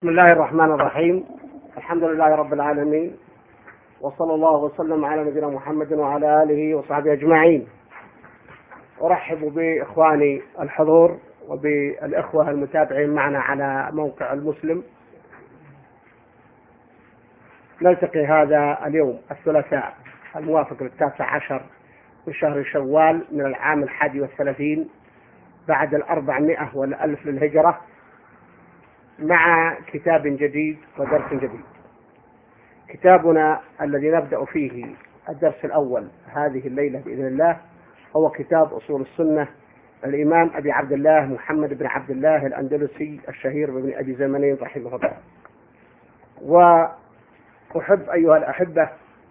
بسم الله الرحمن الرحيم. الحمد لله رب العالمين، وصلى الله وسلم على نبينا محمد وعلى آله وصحبه أجمعين. أرحب بإخواني الحضور وبالإخوة المتابعين معنا على موقع المسلم. نلتقي هذا اليوم الثلاثاء الموافق 19 من شهر شوال من العام 31 بعد 400 والألف للهجرة، مع كتاب جديد ودرس جديد. كتابنا الذي نبدأ فيه الدرس الأول هذه الليلة بإذن الله هو كتاب أصول السنة الإمام أبي عبد الله محمد بن عبد الله الأندلسي الشهير بابن أبي زمنين رحمه الله. وأحب أيها الأحبة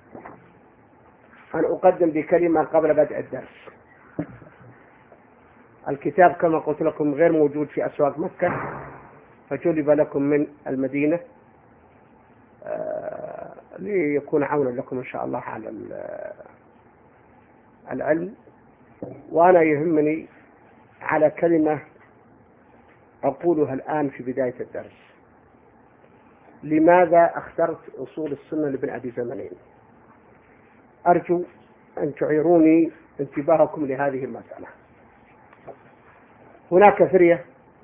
أن أقدم بكلمة قبل بدء الدرس. الكتاب كما قلت لكم غير موجود في أسواق مكة، فجلب لكم من المدينة ليكون عونا لكم إن شاء الله على العلم. وأنا يهمني على كلمة أقولها الآن في بداية الدرس: لماذا اخترت أصول السنة لابن أبي زمنين؟ أرجو أن تعيروني انتباهكم لهذه المسألة. هناك فرية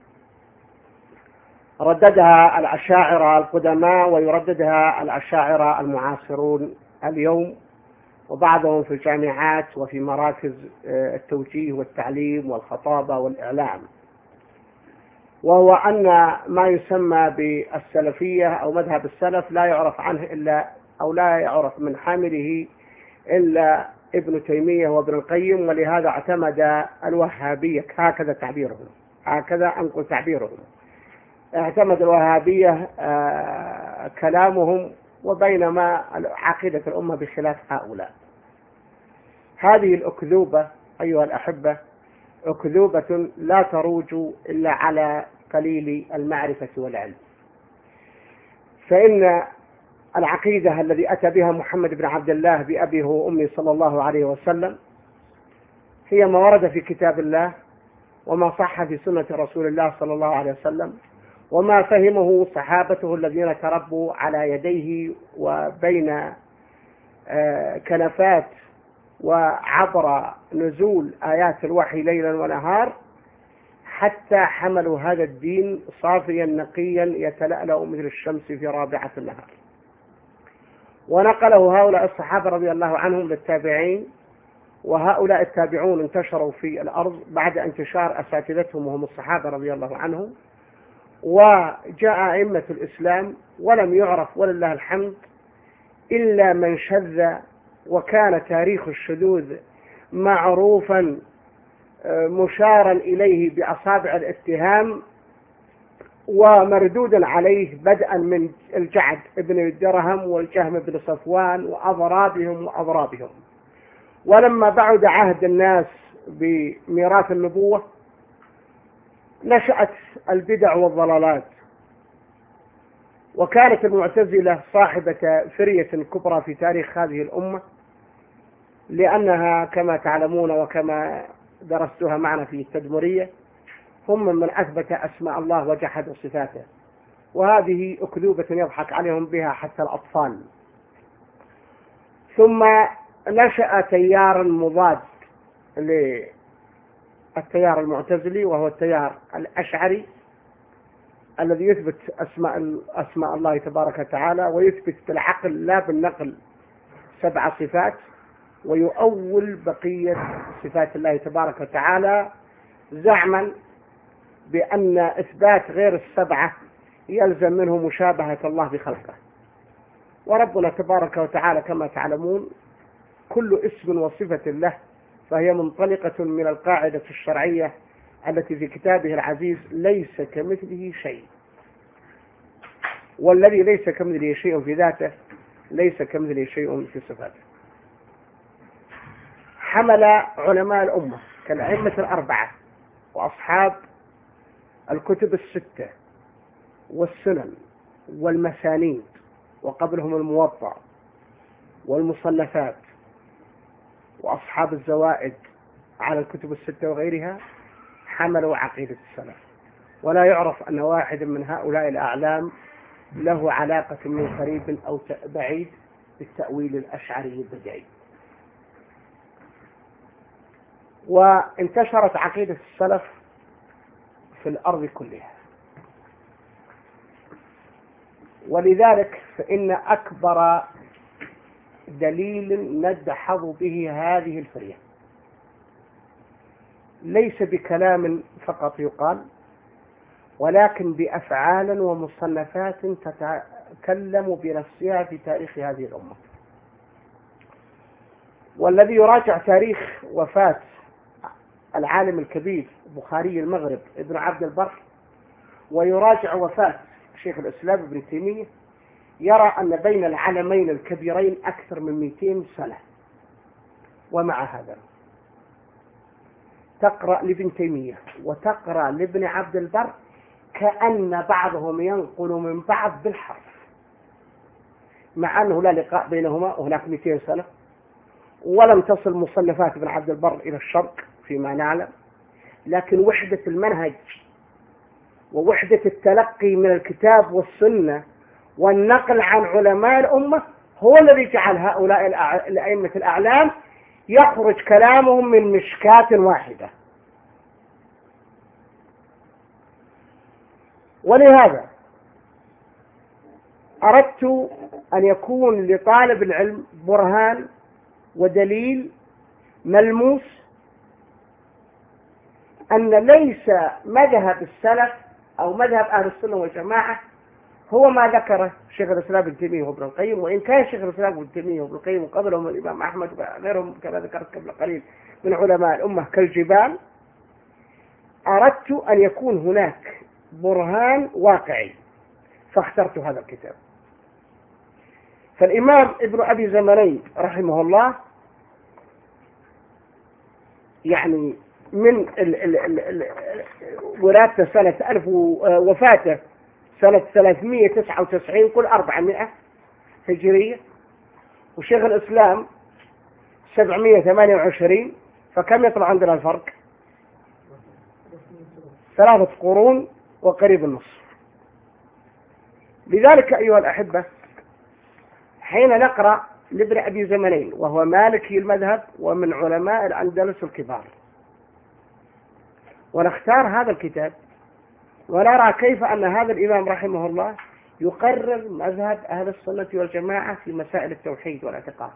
رددها الأشاعرة القدماء ويرددها الأشاعرة المعاصرون اليوم، وبعضهم في الجامعات وفي مراكز التوجيه والتعليم والخطابة والإعلام، وهو أن ما يسمى بالسلفية أو مذهب السلف لا يعرف عنه إلا أو لا يعرف من حامله إلا ابن تيمية وابن القيم، ولهذا اعتمد الوهابية، هكذا تعبيرهم، هكذا أنقل تعبيرهم، اعتمد الوهابية كلامهم، وبينما عقيدة الأمة بخلاف هؤلاء. هذه الأكذوبة أيها الأحبة أكذوبة لا تروج إلا على قليل المعرفة والعلم، فإن العقيدة الذي أتى بها محمد بن عبد الله بأبيه وأمه صلى الله عليه وسلم هي ما ورد في كتاب الله وما صح في سنة رسول الله صلى الله عليه وسلم، وما فهمه صحابته الذين تربوا على يديه وبين كنفات وعبر نزول آيات الوحي ليلا ونهار، حتى حملوا هذا الدين صافيا نقيا يتلألأ مثل الشمس في رابعة النهار. ونقله هؤلاء الصحابة رضي الله عنهم للتابعين، وهؤلاء التابعون انتشروا في الأرض بعد انتشار أساتذتهم وهم الصحابة رضي الله عنهم، وجاء أئمة الإسلام ولم يعرف ولله الحمد إلا من شذ، وكان تاريخ الشذوذ معروفا مشارا إليه بأصابع الاتهام ومردودا عليه، بدءا من الجعد بن الدرهم والجهم بن صفوان وأضرابهم. ولما بعد عهد الناس بميراث النبوة نشأت البدع والضلالات، وكانت المعتزلة صاحبة فرية كبرى في تاريخ هذه الأمة، لأنها كما تعلمون وكما درستها معنا في التدمرية هم من أثبت أسماء الله وجحدوا صفاته، وهذه أكذوبة يضحك عليهم بها حتى الأطفال. ثم نشأ تيار مضاد للتيار المعتزلي، وهو التيار الأشعري الذي يثبت أسماء الله تبارك وتعالى، ويثبت بالعقل لا بالنقل 7 صفات، ويؤول بقية صفات الله تبارك وتعالى زعما بأن إثبات غير ال7 يلزم منه مشابهة الله بخلقه. وربنا تبارك وتعالى كما تعلمون كل اسم وصفة له فهي منطلقة من القاعدة الشرعية التي في كتابه العزيز: ليس كمثله شيء. والذي ليس كمثله شيء في ذاته ليس كمثله شيء في صفاته. حمل علماء الأمة كالأئمة 4 وأصحاب الكتب 6 والسنن والمسانيد وقبلهم الموطأ والمصنفات وأصحاب الزوائد على الكتب 6 وغيرها، حملوا عقيدة السلف. ولا يعرف أن واحد من هؤلاء الأعلام له علاقة من قريب أو بعيد بالتأويل الأشعري البدعي. وانتشرت عقيدة السلف في الأرض كلها، ولذلك فإن أكبر دليل ندحض به هذه الفرية ليس بكلام فقط يقال، ولكن بأفعال ومصنفات تتكلم بنفسها في تاريخ هذه الأمة. والذي يراجع تاريخ وفاة العالم الكبير بخاري المغرب ابن عبد البر، ويراجع وفاة شيخ الإسلام ابن تيمية، يرى أن بين العالمين الكبيرين أكثر من 200 سنة. ومع هذا تقرأ لابن تيمية وتقرأ لابن عبد البر كأن بعضهم ينقل من بعض بالحرف، مع أنه لا لقاء بينهما وهناك 200 سنة، ولم تصل مصنفات ابن عبد البر إلى الشرق فيما نعلم، لكن وحدة المنهج ووحدة التلقي من الكتاب والسنة والنقل عن علماء الأمة هو الذي جعل هؤلاء الأئمة الأعلام يخرج كلامهم من مشكاة واحدة. ولهذا أردت أن يكون لطالب العلم برهان ودليل ملموس أن ليس مذهب السلف أو مذهب أهل السنة والجماعة هو ما ذكره شيخ الإسلام ابن تيمية وابن القيم، وإن كان شيخ الإسلام ابن تيمية وابن القيم وقبلهم الإمام أحمد وغيرهم كما ذكرت قبل قليل من علماء الأمة كالجبال. أردت أن يكون هناك برهان واقعي فاخترت هذا الكتاب. فالإمام ابن أبي زمانين رحمه الله يعني من ولادته سنة وفاته سنة 399 قل 400 هجرية، وشيخ الإسلام 728، فكم يطلع عندنا الفرق؟ 3 قرون وقريب النصف. لذلك أيها الأحبة حين نقرأ لابن أبي زمانين وهو مالكي المذهب ومن علماء الأندلس الكبار، ونختار هذا الكتاب ونرى كيف أن هذا الإمام رحمه الله يقرر مذهب أهل السنة والجماعة في مسائل التوحيد والاعتقاد،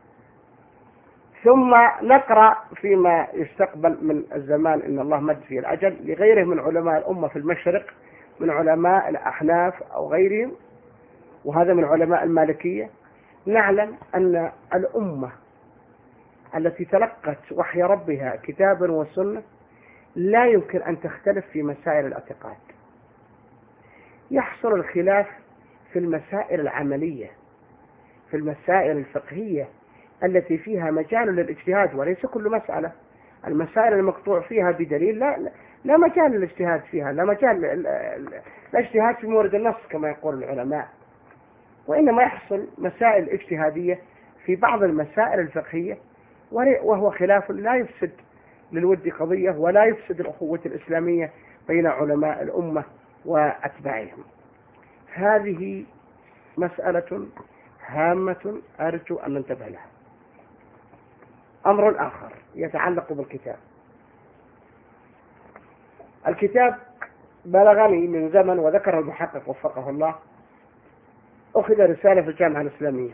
ثم نقرأ فيما يستقبل من الزمان إن الله مد فيه الأجل لغيره من علماء الأمة في المشرق من علماء الأحناف أو غيرهم، وهذا من علماء المالكية، نعلم أن الأمة التي تلقت وحي ربها كتابا وسنة لا يمكن أن تختلف في مسائل الاعتقاد. يحصل الخلاف في المسائل العملية، في المسائل الفقهية التي فيها مجال للاجتهاد، وليس كل مسألة. المسائل المقطوع فيها بدليل لا مجال للاجتهاد فيها، لا مجال الاجتهاد في مورد النص كما يقول العلماء، وإنما يحصل مسائل اجتهادية في بعض المسائل الفقهية، وهو خلاف لا يفسد للود قضية ولا يفسد الأخوة الإسلامية بين علماء الأمة وأتباعهم. هذه مسألة هامة أرجو أن ننتبه لها. أمر آخر يتعلق بالكتاب. الكتاب بلغني من زمن وذكر المحقق وفقه الله، أخذ رسالة في الجامعة الإسلامية،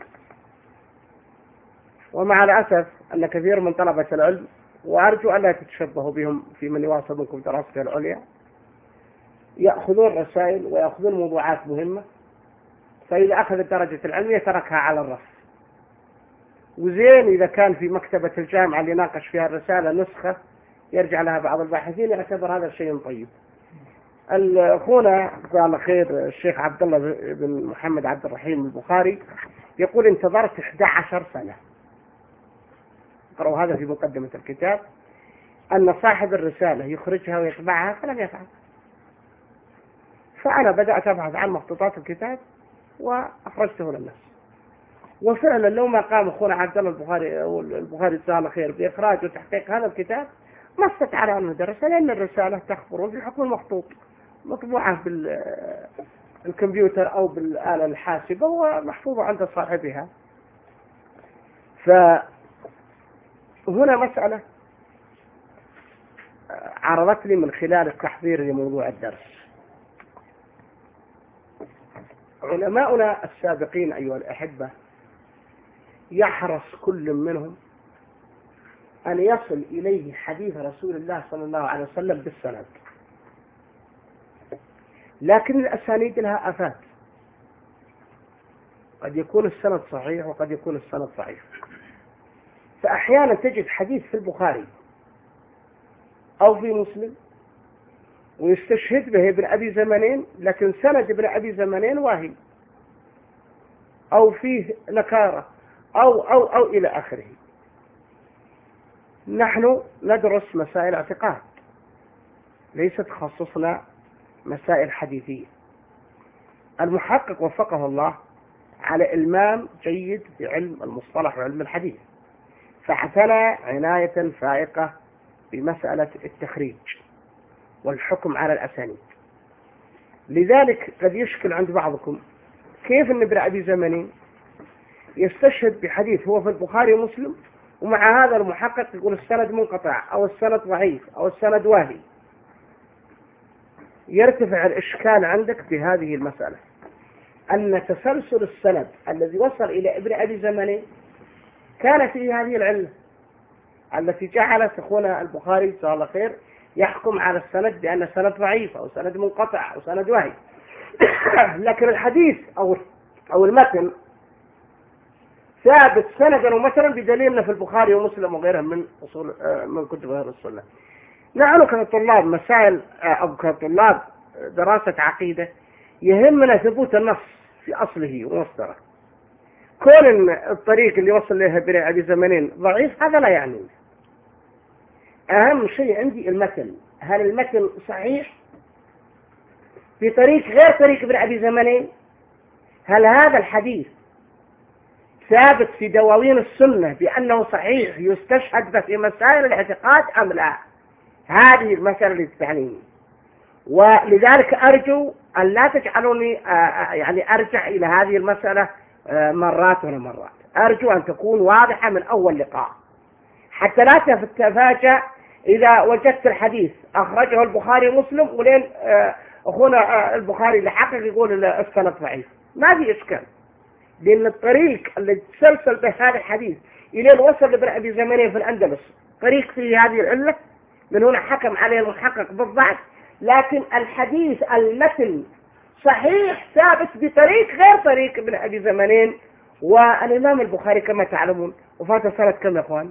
ومع الأسف أن كثير من طلبة العلم، وأرجو أن لا تتشبهوا بهم في من يواصل منكم دراسته العليا، يأخذون رسائل ويأخذون موضوعات مهمة، فإذا أخذ الدرجة العلمية تركها على الرف. وزين إذا كان في مكتبة الجامعة اللي ناقش فيها الرسالة نسخة يرجع لها بعض الباحثين، يعتبر هذا الشيء طيب. أخونا قال خير الشيخ عبد الله بن محمد عبد الرحيم البخاري يقول انتظرت 11 سنة، قرأوا هذا في مقدمة الكتاب، أن صاحب الرسالة يخرجها ويطبعها فلم يفعل. فأنا بدأت أبحث عن مخطوطات الكتاب وأخرجته للناس، وفعلا لو ما قام أخونا عبد الله البخاري جزاه الله خير بإخراج وتحقيق هذا الكتاب ما استطاع أن ندرسه، لأن الرسالة تخبر في حكم المخطوط مطبوعة بالكمبيوتر أو بالآلة الحاسبة ومحفوظة عند صاحبها. فهنا مسألة عرضت لي من خلال التحضير لموضوع الدرس. علماؤنا السابقين أيها الأحبة يحرص كل منهم أن يصل إليه حديث رسول الله صلى الله عليه وسلم بالسند، لكن الأسانيد لها آفات، قد يكون السند صحيح وقد يكون السند ضعيف. فأحيانا تجد حديث في البخاري أو في مسلم ويستشهد به ابن أبي زمانين، لكن سند ابن أبي زمانين واهي أو فيه نكارة أو إلى آخره. نحن ندرس مسائل اعتقاد، ليس تخصصنا مسائل حديثية. المحقق وفقه الله على إلمام جيد بعلم المصطلح وعلم الحديث، فاعتنى عناية فائقة بمسألة التخريج والحكم على الأسانيد. لذلك قد يشكل عند بعضكم كيف أن ابن أبي زمانين يستشهد بحديث هو في البخاري ومسلم، ومع هذا المحقق يقول السند منقطع أو السند ضعيف أو السند واهي. يرتفع الإشكال عندك بهذه المسألة، أن تسلسل السند الذي وصل إلى ابن أبي زمانين كان فيه هذه العلة التي جعلت أخونا البخاري جزاه الله خير يحكم على السند بأن السند ضعيف أو سند منقطع أو سند واهي. لكن الحديث أو المتن ثابت سندا ومثلا بدليلنا في البخاري ومسلم وغيرهم من كتب أهل السنة. نحن كطلاب مسائل أو كطلاب دراسة عقيدة يهمنا ثبوت النص في أصله ومصدره. كون الطريق اللي وصل له ابن أبي زمانين ضعيف هذا لا يعني. أهم شيء عندي المتن، هل المتن صحيح في طريق غير طريق ابن أبي زمانين؟ هل هذا الحديث ثابت في دواوين السنة بأنه صحيح يستشهد به في مسائل الاعتقاد أم لا؟ هذه المسألة اللي تعنيني. ولذلك أرجو أن لا تجعلوني يعني أرجع إلى هذه المسألة مرات ومرات. أرجو أن تكون واضحة من أول لقاء حتى لا تتفاجأ إذا وجدت الحديث أخرجه البخاري ومسلم ولين أخونا البخاري لحقق يقول السند ضعيف. ما في إشكال، لأن الطريق اللي تسلسل به هذا الحديث إلى وصل لابن أبي زمانين في الأندلس طريق فيه هذه العلة، من هنا حكم عليه المحقق بالضعف. لكن الحديث المتن صحيح ثابت بطريق غير طريق ابن أبي زمانين. والإمام البخاري كما تعلمون وفاته سنة كم يا أخوان؟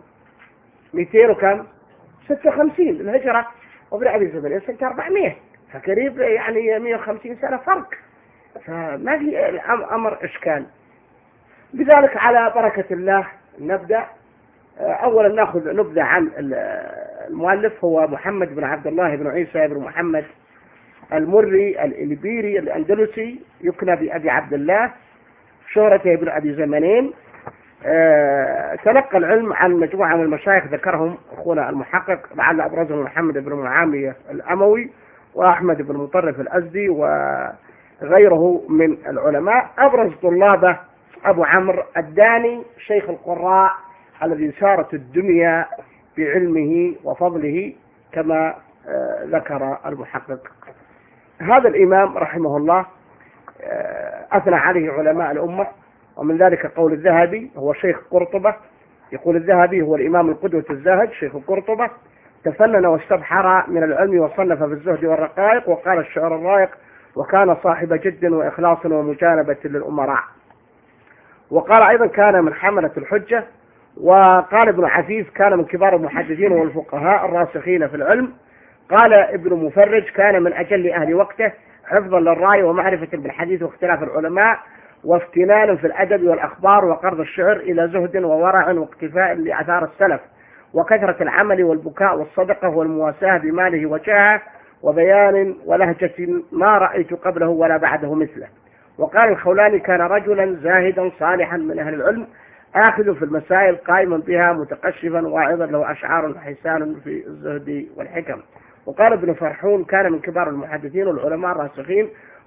256 الهجرة، وابن أبي زمانين سنة 400، فقريب يعني 150 سنة فرق، فما في أمر إشكال. بذلك على بركة الله نبدأ. أولا نأخذ نبذة عن المؤلف، هو محمد بن عبد الله بن عيسى بن محمد المري الإلبيري الأندلسي، يكنى بأبي عبد الله، شهرته ابن أبي زمانين. تلقى العلم عن مجموعة من المشايخ ذكرهم أخونا المحقق، لعل أبرزهم محمد بن معاوية الأموي وأحمد بن مطرف الأزدي وغيره من العلماء. أبرز طلابه أبو عمرو الداني شيخ القراء الذي سارت الدنيا بعلمه وفضله كما ذكر المحقق. هذا الإمام رحمه الله أثنى عليه علماء الأمة، ومن ذلك قول الذهبي، هو شيخ قرطبة. يقول الذهبي هو الإمام القدوة الزاهد شيخ قرطبة، تفنن واستبحر من العلم وصنف في الزهد والرقائق، وقال الشعر الرائق وكان صاحب جد وإخلاص ومجانبة للأمراء. وقال أيضا كان من حملة الحجة. وقال ابن عزيز كان من كبار المحدثين والفقهاء الراسخين في العلم. قال ابن مفرج كان من أجل أهل وقته حفظا للرأي ومعرفة بالحديث واختلاف العلماء وافتنان في الأدب والأخبار وقرض الشعر إلى زهد وورع واقتفاء لآثار السلف وكثرة العمل والبكاء والصدقة والمواساة بماله وجاهه وبيان ولهجة ما رأيت قبله ولا بعده مثله. وقال الخولاني كان رجلا زاهدا صالحا من أهل العلم آخذ في المسائل قائما بها متقشفا واعظا له أشعار حسان في الزهد والحكم. وقال ابن فرحون كان من كبار المحدثين والعلماء الراسخين،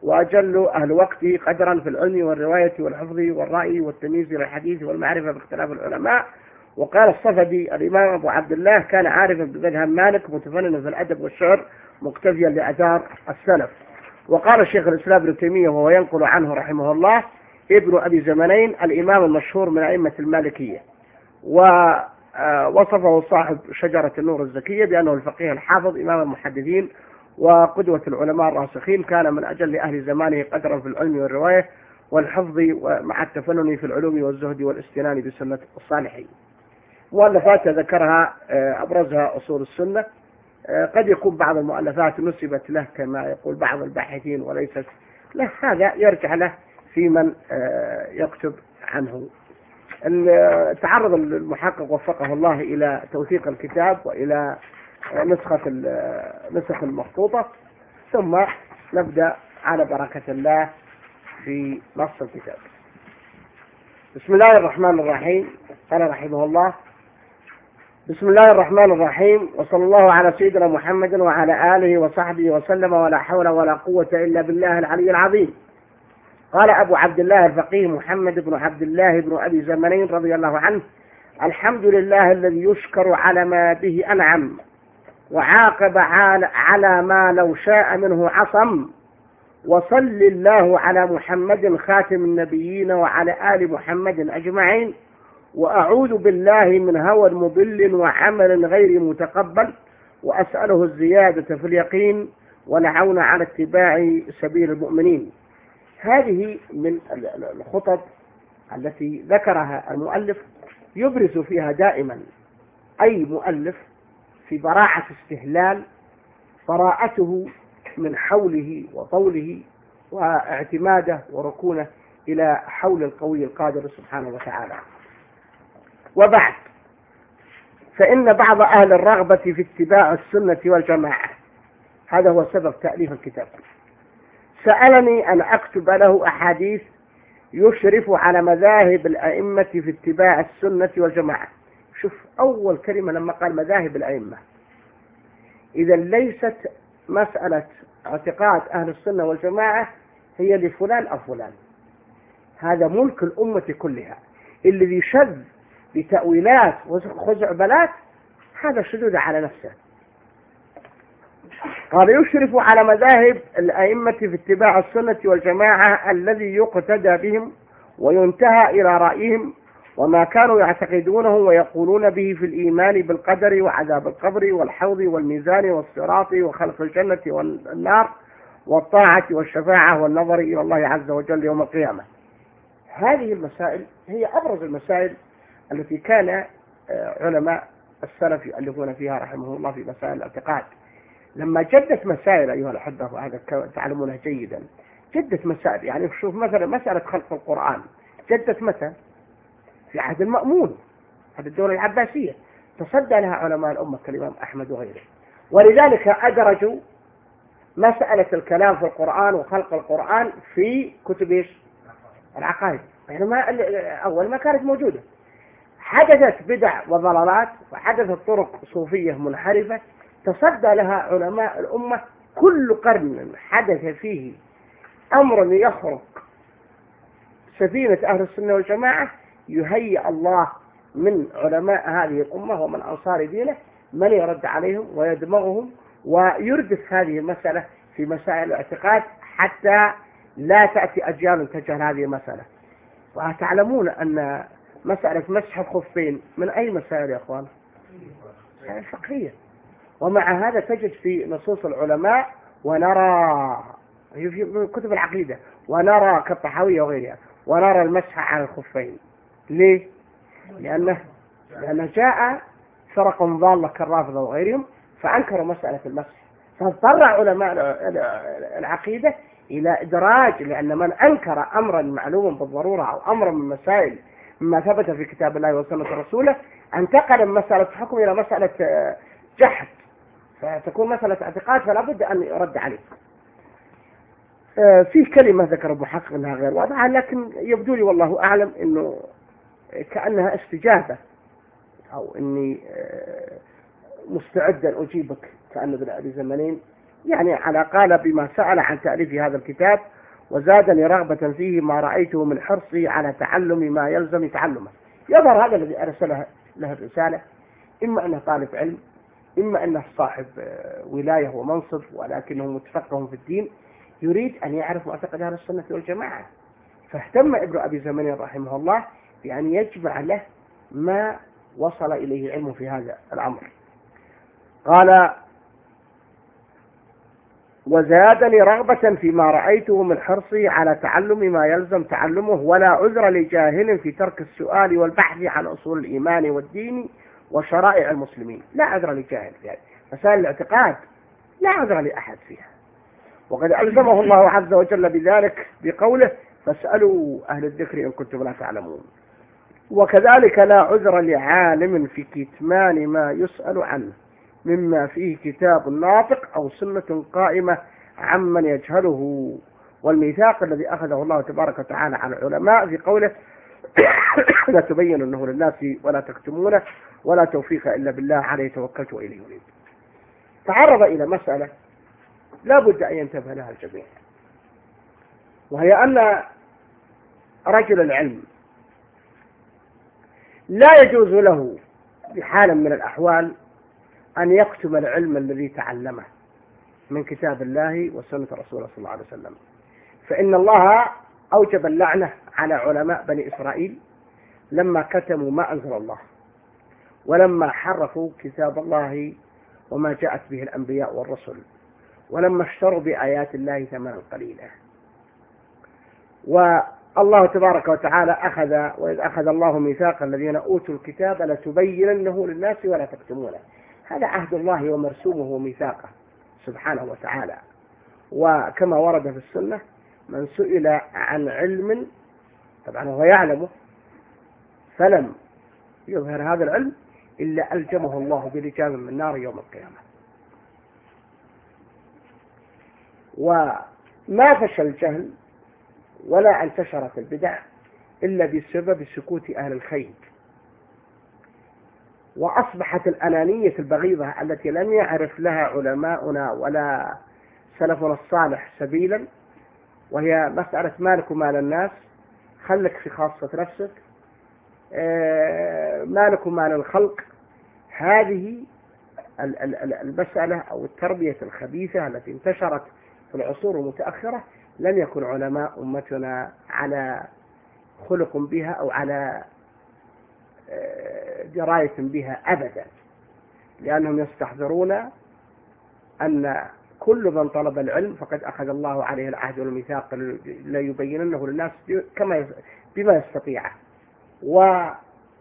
وأجل أهل وقته قدرا في العلم والرواية والحفظ والرأي والتمييز للحديث والمعرفة باختلاف العلماء. وقال الصفدي الإمام أبو عبد الله كان عارفا بمذهب مالك متفننا في الأدب والشعر مقتديا لآثار السلف. وقال الشيخ الإسلام ابن تيمية وهو ينقل عنه رحمه الله ابن أبي زمنين الإمام المشهور من أئمة المالكية، ووصفه صاحب شجرة النور الزكية بأنه الفقيه الحافظ إمام المحدثين وقدوة العلماء الراسخين، كان من أجل أهل زمانه قدرا في العلم والرواية والحفظ مع التفنن في العلوم والزهد والاستنان بسنة الصالحين. مؤلفات ذكرها أبرزها أصول السنة. قد يكون بعض المؤلفات نسبت له كما يقول بعض الباحثين وليست له، هذا يرجع له في من يكتب عنه. تعرض المحقق وفقه الله إلى توثيق الكتاب وإلى نسخ المخطوطة، ثم نبدأ على بركة الله في نص الكتاب. بسم الله الرحمن الرحيم. قال رحمه الله: بسم الله الرحمن الرحيم، وصلى الله على سيدنا محمد وعلى آله وصحبه وسلم، ولا حول ولا قوة إلا بالله العلي العظيم. قال أبو عبد الله الفقيه محمد بن عبد الله بن أبي زمنين رضي الله عنه: الحمد لله الذي يشكر على ما به أنعم، وعاقب على ما لو شاء منه عصم، وصل الله على محمد خاتم النبيين وعلى آل محمد أجمعين، وأعوذ بالله من هوى مضل وعمل غير متقبل، وأسأله الزيادة في اليقين والعون على اتباع سبيل المؤمنين. هذه من الخطب التي ذكرها المؤلف يبرز فيها دائما أي مؤلف في براعة استهلال براءته من حوله وطوله واعتماده وركونه إلى حول القوي القادر سبحانه وتعالى. وبعد، فإن بعض أهل الرغبة في اتباع السنة والجماعة، هذا هو سبب تأليف الكتاب، سألني أن أكتب له أحاديث يشرف على مذاهب الأئمة في اتباع السنة والجماعة. شوف أول كلمة لما قال مذاهب الأئمة، إذا ليست مسألة اعتقاد أهل السنة والجماعة هي لفلان أو فلان، هذا ملك الأمة كلها. الذي شذ بتأويلات وخزعبلات هذا شذوذ على نفسه. قال: يشرف على مذاهب الأئمة في اتباع السنة والجماعة الذي يقتدى بهم وينتهى إلى رأيهم وما كانوا يعتقدونه ويقولون به في الإيمان بالقدر وعذاب القبر والحوض والميزان والصراط وخلق الجنة والنار والطاعة والشفاعة والنظر إلى الله عز وجل يوم القيامة. هذه المسائل هي أبرز المسائل التي كان علماء السلف يؤلفون فيها رحمه الله في مسائل الاعتقاد. لما جدت مسائل أيها الأحبة، وهذا تعلمونه جيدا، جدت مسائل، يعني شوف مثلا مسألة خلق القرآن جدت متى؟ في عهد المأمون، هذه الدولة العباسية، تصدى لها علماء الأمة كالإمام أحمد وغيره، ولذلك أدرجوا مسألة الكلام في القرآن وخلق القرآن في كتب العقائد، بينما أول ما كانت موجودة. حدثت بدع وضلالات وحدثت طرق صوفية منحرفة تصدى لها علماء الأمة. كل قرن حدث فيه أمر يخرق سفينة أهل السنة والجماعة يهيئ الله من علماء هذه الأمة ومن أنصار دينه من يرد عليهم ويدمغهم ويردف هذه المسألة في مسائل الاعتقاد حتى لا تأتي أجيال تجهل هذه المسألة. وتعلمون أن مسألة مسح الخفين من أي مسائل يا أخوان؟ فقهية. ومع هذا تجد في نصوص العلماء ونرى في كتب العقيدة ونرى كالطحاوية وغيرها ونرى المسح على الخفين. ليه؟ لأنه جاء فرق ضالة كالرافضة وغيرهم فأنكروا مسألة المسح، فاضطر علماء العقيدة إلى إدراج، لأن من أنكر أمرا معلوما بالضرورة أو أمرا من مسائل مما ثبت في كتاب الله وسنة رسوله انتقل من مسألة حكم إلى مسألة جحد، فتكون مسألة اعتقاد فلا بد أن يرد عليه. فيه كلمة ذكر المحقق أنها غير واضحة، لكن يبدو لي والله أعلم أنه كأنها استجابة أو أني مستعد أن أجيبك كأن ابن أبي زمنين يعني على قال بما سأل عن تأليف هذا الكتاب، وزادني رغبة فيه ما رأيته من حرصي على تعلم ما يلزم تعلمه. يظهر هذا الذي أرسل له الرسالة إما أنه طالب علم، إما أنه صاحب ولاية ومنصب ولكنه متفقه في الدين، يريد أن يعرف معتقد أهل السنة والجماعة، فاهتم ابن أبي زمن رحمه الله بأن يجمع له ما وصل إليه علمه في هذا الأمر. قال: وزادني رغبة فيما رأيته من حرصي على تعلم ما يلزم تعلمه، ولا عذر لجاهل في ترك السؤال والبحث عن أصول الإيمان والدين وشرائع المسلمين. لا عذر لجاهل في هذه مسائل الاعتقاد، لا عذر لأحد فيها، وقد ألزمه الله عز وجل بذلك بقوله: فاسألوا أهل الذكر إن كنتم لا تعلمون. وكذلك لا عذر لعالم في كتمان ما يسأل عنه مما فيه كتاب ناطق أو سنة قائمة عمن يجهله. والميثاق الذي أخذه الله تبارك وتعالى على العلماء في قوله: لا تبيننه للناس ولا تكتمونه ولا توفيق إلا بالله عليه توكلت وإليه أنيب. تعرض إلى مسألة لا بد أن ينتبه لها الجميع، وهي أن رجل العلم لا يجوز له بحال من الأحوال أن يكتم العلم الذي تعلمه من كتاب الله وسنة رسوله صلى الله عليه وسلم، فإن الله أوجب اللعنة على علماء بني إسرائيل لما كتموا ما أنزل الله، ولما حرفوا كتاب الله وما جاءت به الأنبياء والرسل، ولما اشتروا بآيات الله ثمنا قليلا. والله تبارك وتعالى وإذ أخذ الله ميثاق الذين أوتوا الكتاب لتبيننه للناس ولا تكتمونه. هذا عهد الله ومرسومه وميثاقه سبحانه وتعالى. وكما ورد في السنة: من سئل عن علم طبعا هو يعلمه فلم يظهر هذا العلم إلا ألجمه الله بلجام من نار يوم القيامة. وما فشل الجهل ولا انتشرت البدع إلا بسبب سكوت أهل الخير، وأصبحت الأنانية البغيضة التي لم يعرف لها علماؤنا ولا سلفنا الصالح سبيلا، وهي مسألة مالك ومال الناس، خلك في خاصة نفسك، مالك ومال الخلق. هذه المسألة أو التربية الخبيثة التي انتشرت في العصور المتأخرة لم يكن علماء أمتنا على خلق بها أو على دراية بها أبدا، لأنهم يستحضرون أن كل من طلب العلم فقد أخذ الله عليه العهد والميثاق لا يبيننه للناس بما يستطيع. وعلموا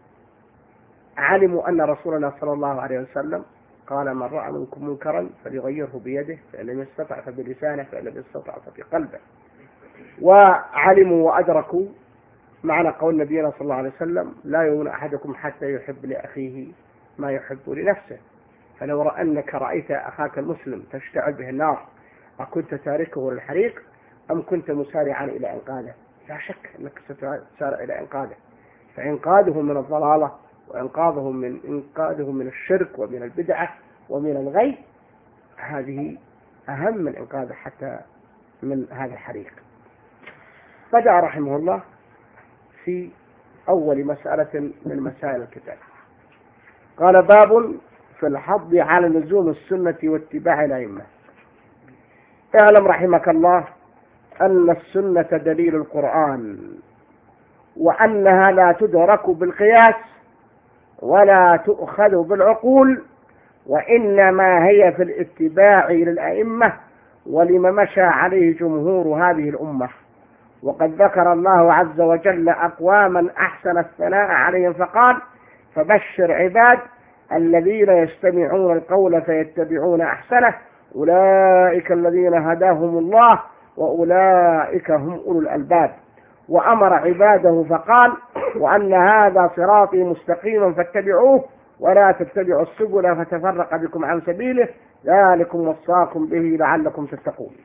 أن رسولنا صلى الله عليه وسلم قال: من رأى منكم منكرا فليغيره بيده، فإن لم يستطع فبلسانه، فإن لم يستطع فبقلبه. وعلموا وأدركوا معنى قول نبينا صلى الله عليه وسلم: لا يؤمن أحدكم حتى يحب لأخيه ما يحب لنفسه. فلو أنك رأيت أخاك المسلم تشتعل به النار أكنت تاركه للحريق أم كنت مسارعا إلى إنقاذه؟ لا شك أنك ستسارع إلى إنقاذه، فإنقاذهم من الضلالة وإنقاذهم من الشرك ومن البدعة ومن الغي، هذه أهم من إنقاذه حتى من هذا الحريق. بدأ رحمه الله في أول مسألة من مسائل الكتاب. قال: باب في الحض على لزوم السنة واتباع الأئمة. اعلم رحمك الله أن السنة دليل القرآن، وأنها لا تدرك بالقياس ولا تؤخذ بالعقول، وإنما هي في الاتباع للأئمة ولما مشى عليه جمهور هذه الأمة. وقد ذكر الله عز وجل أقواما أحسن الثناء عليهم فقال: فبشر عباد الذين يستمعون القول فيتبعون أحسنه أولئك الذين هداهم الله وأولئك هم أولو الألباب. وأمر عباده فقال: وأن هذا صراطي مستقيما فاتبعوه ولا تتبعوا السبل فتفرق بكم عن سبيله ذلكم وصاكم به لعلكم تتقون.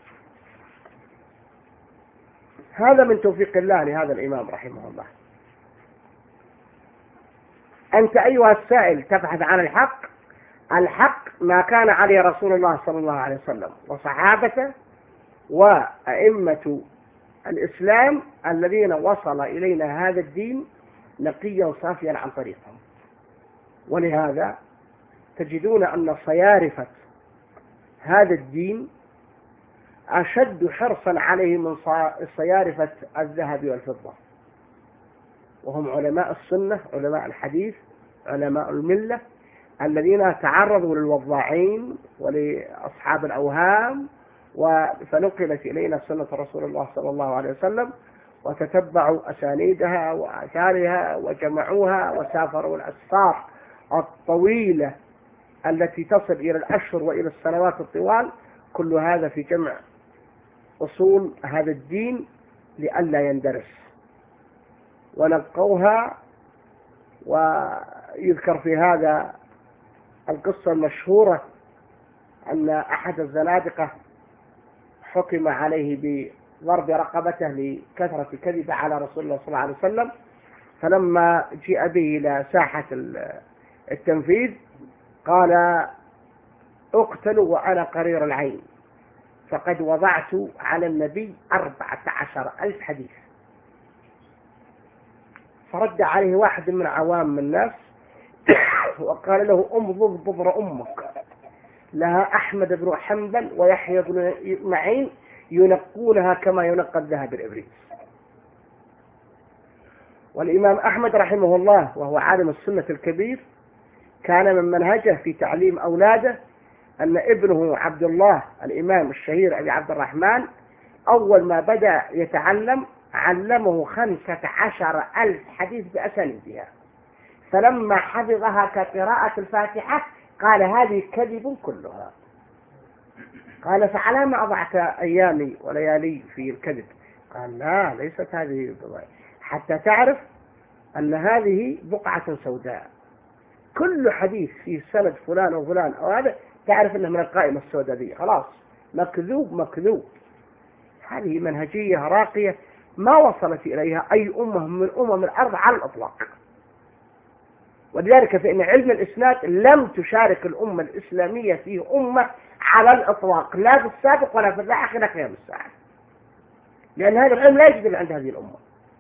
هذا من توفيق الله لهذا الإمام رحمه الله. أنت أيها السائل تبحث عن الحق، الحق ما كان عليه رسول الله صلى الله عليه وسلم وصحابته وأئمة الإسلام الذين وصل إلينا هذا الدين نقيا صافيا عن طريقهم. ولهذا تجدون أن صيارفة هذا الدين أشد حرصا عليه من صيارفة الذهب والفضة، وهم علماء السنة، علماء الحديث، علماء الملة، الذين تعرضوا للوضاعين ولأصحاب الأوهام، فنقلت إلينا سنة رسول الله صلى الله عليه وسلم، وتتبعوا أسانيدها وآثارها وجمعوها وسافروا الأسفار الطويلة التي تصل إلى الأشهر وإلى السنوات الطوال، كل هذا في جمع أصول هذا الدين لئلا يندرس، ونقوها. ويذكر في هذا القصة المشهورة أن أحد الزنادقة حكم عليه بضرب رقبته لكثرة كذبه على رسول الله صلى الله عليه وسلم، فلما جيء به إلى ساحة التنفيذ قال: اقتلوا وأنا قرير العين، فقد وضعت على النبي 14,000 حديث. فرد عليه واحد من عوام الناس وقال له: امضض بضر أمك، لها أحمد بن حنبل ويحيى بن معين ينقونها كما ينقى الذهب الإبريق. والإمام أحمد رحمه الله وهو عالم السنة الكبير كان من منهجه في تعليم أولاده أن ابنه عبد الله الإمام الشهير أبي عبد الرحمن أول ما بدأ يتعلم علمه 15,000 حديث بأسانيدها، فلما حفظها كقراءة الفاتحة قال: هذه كذب كلها. قال: فعلى ما أضعت أيامي وليالي في الكذب؟ قال: لا، ليست هذه حتى تعرف أن هذه بقعة سوداء، كل حديث في سند فلان وفلان أو هذا تعرف أنه من القائمة السوداء دي، خلاص مكذوب مكذوب. هذه منهجية راقية ما وصلت إليها أي أمة من أمم الأرض على الإطلاق. ولذلك فإن علم الإسناد لم تشارك الأمة الإسلامية فيه أمة على الإطلاق، لا في السابق ولا في اللاحق إلى قيام الساعة، لأن هذا العلم لا يوجد عند هذه الأمة.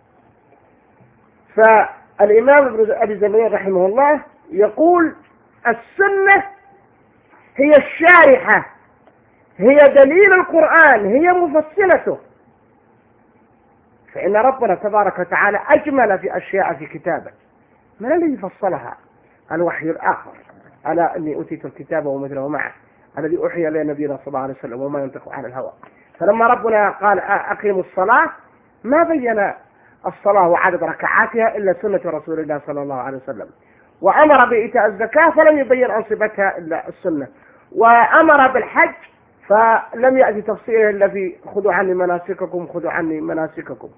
فالإمام ابن أبي زميل رحمه الله يقول: السنة هي الشارحة، هي دليل القرآن، هي مفصلته. فإن ربنا تبارك وتعالى أجمل في أشياء في كتابه. من الذي فصلها؟ الوحي الآخر: ألا إني أوتيت الكتاب ومثله معه الذي أوحي إلى نبينا صلى الله عليه وسلم وما ينطق عن الهوى. فلما ربنا قال: أقيموا الصلاة، ما بين الصلاة وعدد ركعاتها إلا سنة رسول الله صلى الله عليه وسلم. وأمر بإيتاء الزكاة فلم يبين أنصبتها إلا السنة. وأمر بالحج فلم يأتي تفصيله إلا في خذوا عني مناسككم خذوا عني مناسككم.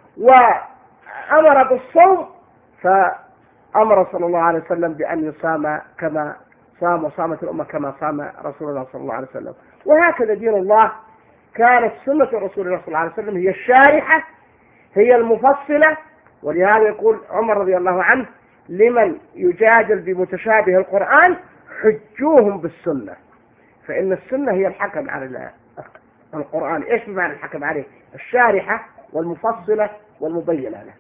وأمر بالصوم فأمر صلى الله عليه وسلم بأن يصام كما صام وصامت الأمة كما صام رسول الله صلى الله عليه وسلم. وهكذا دين الله كانت سنة رسول الله صلى الله عليه وسلم هي الشارحة، هي المفصلة. ولهذا يقول عمر رضي الله عنه: لمن يجادل بمتشابه القرآن حجوهم بالسنة، فإن السنة هي الحكم على القرآن. إيش بمعنى الحكم عليه؟ الشارحة والمفصلة والمبينة له.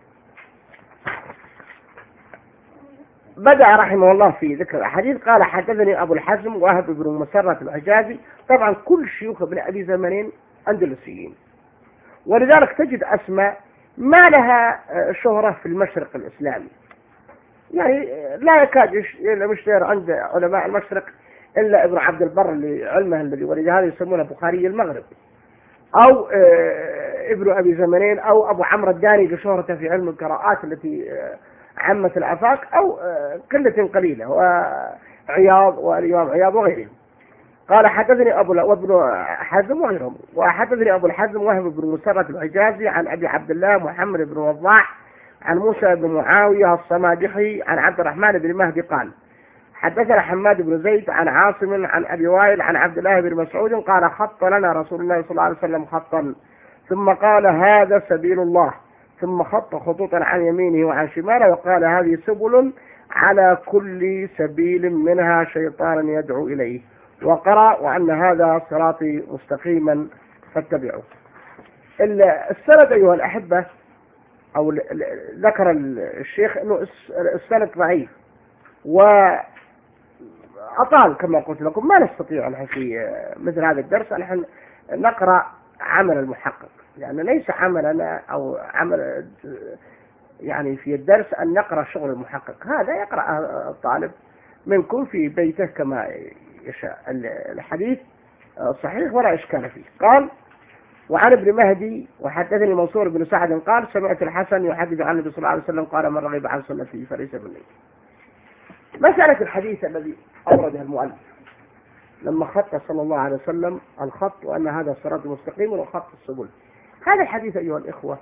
بدأ رحمه الله في ذكر الحديث قال: حدثني أبو الحزم وهب بن مسرة الحجازي. طبعا كل شيوخ ابن أبي زمنين أندلسيين، ولذلك تجد أسماء ما لها شهرة في المشرق الإسلامي، يعني لا يكاد يشتهر عند علماء المشرق إلا ابن عبد البر لعلمه الذي، ولهذا يسمونه بخاري المغرب، أو ابن أبي زمنين، أو أبو عمرو الداني لشهرته في علم القراءات التي عمت الآفاق، أو قلة قليلة، وعياض والإمام عياض وغيرهم. قال: حدثني وابن حزم وغيرهم. وحدثني أبو الحزم وهب بن مسرة الحجازي عن أبي عبد الله محمد بن وضاح عن موسى بن معاوية الصمادحي عن عبد الرحمن بن مهدي قال: حدثنا حماد بن زيد عن عاصم عن أبي وائل عن عبد الله بن مسعود قال: خط لنا رسول الله صلى الله عليه وسلم خطا، ثم قال: هذا سبيل الله، ثم خط خطوطا عن يمينه وعن شماله، وقال: هذه سبل على كل سبيل منها شيطان يدعو إليه. وقرأ وأن هذا صراطي مستقيما فاتبعوه. السند أيها الأحبة، أو ذكر الشيخ أنه السند ضعيف وأطال كما قلت لكم. ما نستطيع نحن في مثل هذا الدرس نحن نقرأ عمل المحقق، يعني ليس عملنا أو عمل يعني في الدرس أن نقرأ شغل المحقق. هذا يقرأ الطالب منكم في بيته كما يشاء. الحديث صحيح ولا إشكال فيه. قال: وعن ابن مهدي وحدثني منصور بن سعد قال: سمعت الحسن يحدث عن النبي صلى الله عليه وسلم قال: من رغب عن سنتي فليس مني. مسألة الحديث الذي أورده المؤلف لما خط صلى الله عليه وسلم الخط وأن هذا الصراط المستقيم وخط السبل، هذا الحديث أيها الإخوة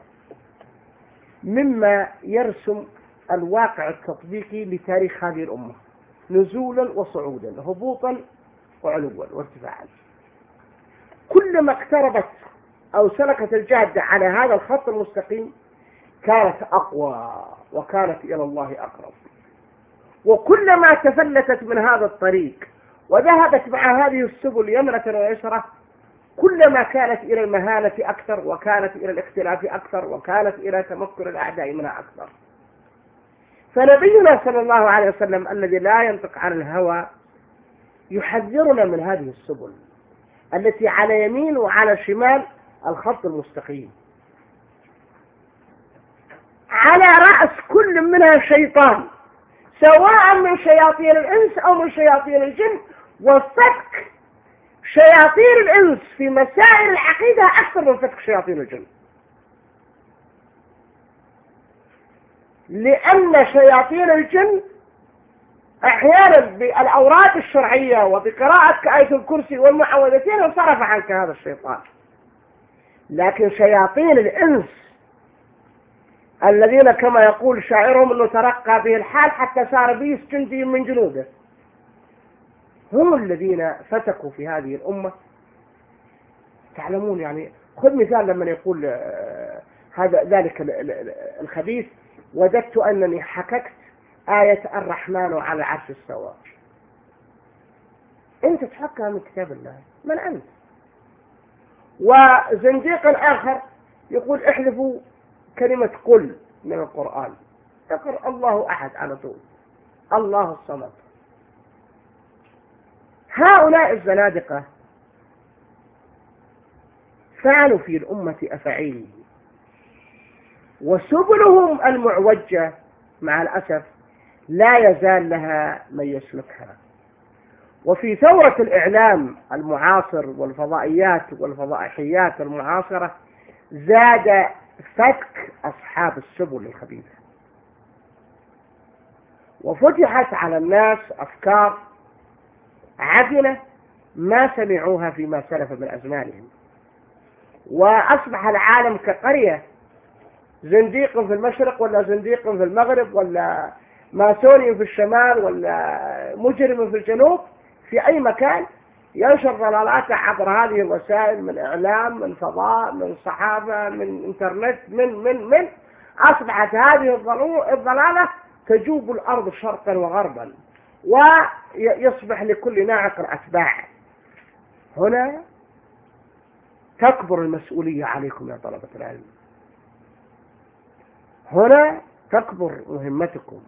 مما يرسم الواقع التطبيقي لتاريخ هذه الأمة، نزولا وصعودا، هبوطا وعلوا وارتفاعا. كلما اقتربت أو سلكت الجادة على هذا الخط المستقيم كانت أقوى وكانت إلى الله أقرب، وكلما تفلتت من هذا الطريق وذهبت مع هذه السبل يمنة ويسرة كلما كانت إلى المهانة أكثر، وكانت إلى الاختلاف أكثر، وكانت إلى تمكن الأعداء منها أكثر. فنبينا صلى الله عليه وسلم الذي لا ينطق عن الهوى يحذرنا من هذه السبل التي على يمين وعلى شمال الخط المستقيم، على رأس كل منها شيطان، سواء من شياطين الإنس أو من شياطين الجن. وفتك شياطين الإنس في مسائل العقيدة أكثر من فتك شياطين الجن، لأن شياطين الجن أحيانا بالأوراد الشرعية وبقراءة كآية الكرسي والمعوذتين انصرف عنك هذا الشيطان. لكن شياطين الإنس الذين كما يقول شاعرهم أنه ترقى به الحال حتى صار بيس جندي من جنوده، هم الذين فتكوا في هذه الأمة. تعلمون يعني، خذ مثال لما يقول هذا ذلك الخبيث: وجدت أنني حككت آية الرحمن على العرش استوى. أنت تحكها من كتاب الله، من أنت؟ وزنديق آخر يقول: احذفوا كلمة قل من القرآن، اقرأ الله أحد على طول، الله الصمد. هؤلاء الزنادقة فعلوا في الأمة أفعيل، وسبلهم المعوجة مع الأسف لا يزال لها من يسلكها. وفي ثورة الإعلام المعاصر والفضائيات والفضائحيات المعاصرة زاد فتك أصحاب السبل الخبيثة، وفتحت على الناس أفكار عدلة ما سمعوها فيما سلف من أزمانهم، وأصبح العالم كقرية، زنديق في المشرق ولا زنديق في المغرب ولا ماسوني في الشمال ولا مجرم في الجنوب، في أي مكان ينشر ضلالاته عبر هذه الوسائل من إعلام، من فضاء، من صحافة، من إنترنت، من أصبحت هذه الضلالة تجوب الأرض شرقا وغربا، ويصبح لكل ناعق أتباع. هنا تكبر المسؤولية عليكم يا طلبة العلم، هنا تكبر مهمتكم